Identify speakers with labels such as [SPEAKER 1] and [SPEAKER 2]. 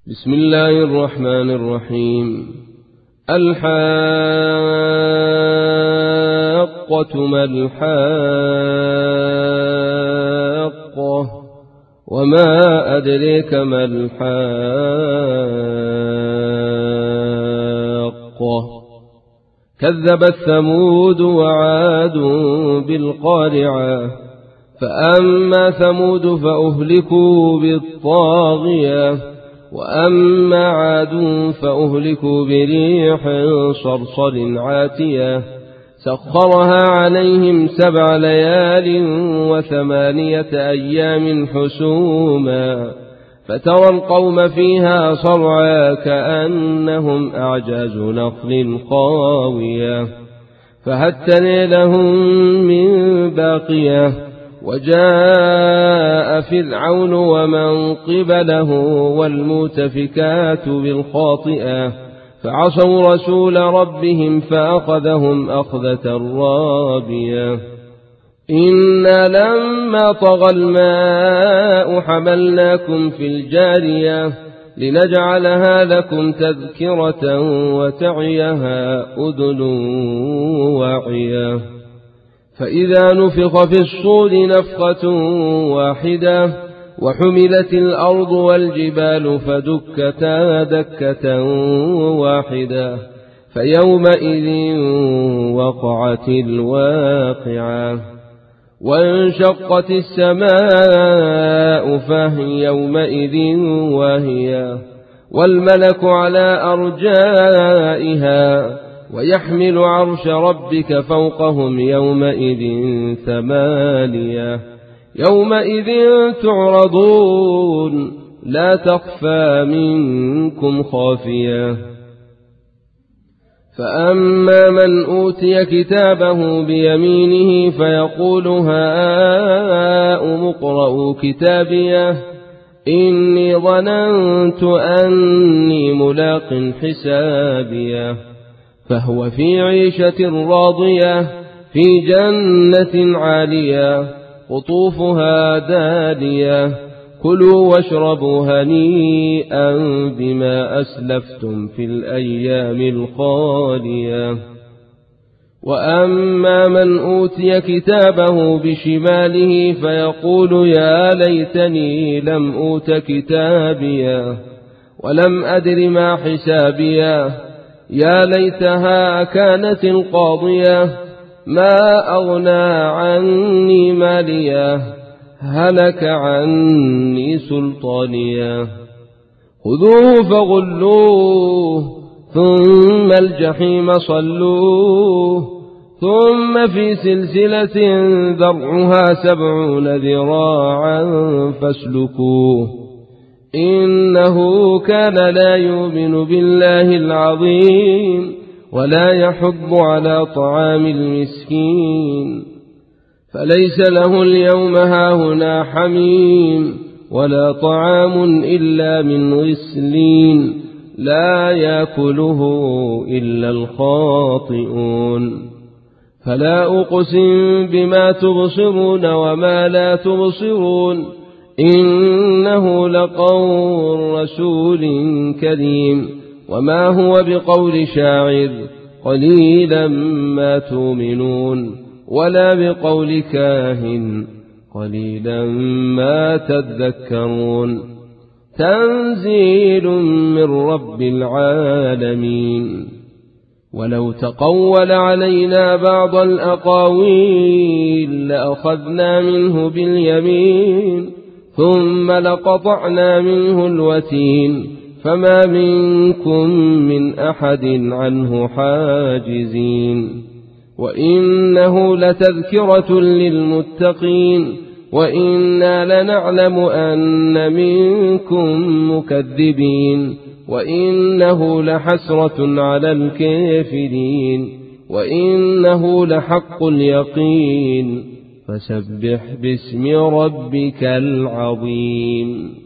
[SPEAKER 1] بسم الله الرحمن الرحيم. الحاقة ما الحاقة وما أدريك ما الحاقة. كذبت ثمود وعاد بالقارعة. فأما ثمود فأهلكوا بالطاغية وأما عاد فأهلكوا بريح صرصر عاتية سخرها عليهم 7 ليال و8 أيام حسوما فترى القوم فيها صرعى كأنهم أعجاز نخل خاوية فهل ترى لهم من باقية. وجاء فرعون ومن قبله والمؤتفكات بالخاطئة فعصوا رسول ربهم فأخذهم أخذة رابية. إنا لما طغى الماء حملناكم في الجارية لنجعلها لكم تذكرة وتعيها أذن واعية. فإذا نفخ في الصور نفخة واحدة وحملت الأرض والجبال فدكتا دكة واحدة فيومئذ وقعت الواقعة. وانشقت السماء فهي يومئذ واهية والملك على أرجائها ويحمل عرش ربك فوقهم يومئذ 8. يومئذ تعرضون لا تخفى منكم خافية. فأما من أوتي كتابه بيمينه فيقول هاؤم اقرءوا كتابيه إني ظننت أني ملاق حسابيه. فهو في عيشة راضية في جنة عالية قطوفها دانية كلوا واشربوا هنيئا بما أسلفتم في الأيام الخالية. وأما من أوتي كتابه بشماله فيقول يا ليتني لم أوت كتابيه ولم أدر ما حسابيه يا ليتها كانت القاضية ما أغنى عني ماليه هلك عني سلطانيه. خذوه فغلوه ثم الجحيم صلوه ثم في سلسلة ذرعها 70 ذراعا فاسلكوه إنه كان لا يؤمن بالله العظيم ولا يحض على طعام المسكين. فليس له اليوم هاهنا حميم ولا طعام إلا من غسلين لا يأكله إلا الخاطئون. فلا أقسم بما تبصرون وما لا تبصرون إنه لقول رسول كريم وما هو بقول شاعر قليلا ما تؤمنون ولا بقول كاهن قليلا ما تذكرون. تنزيل من رب العالمين. ولو تقول علينا بعض الأقاويل لأخذنا منه باليمين ثم لقطعنا منه الوتين فما منكم من أحد عنه حاجزين. وإنه لتذكرة للمتقين وإنا لنعلم أن منكم مكذبين وإنه لحسرة على الكافرين وإنه لحق اليقين. فسبح باسم ربك العظيم.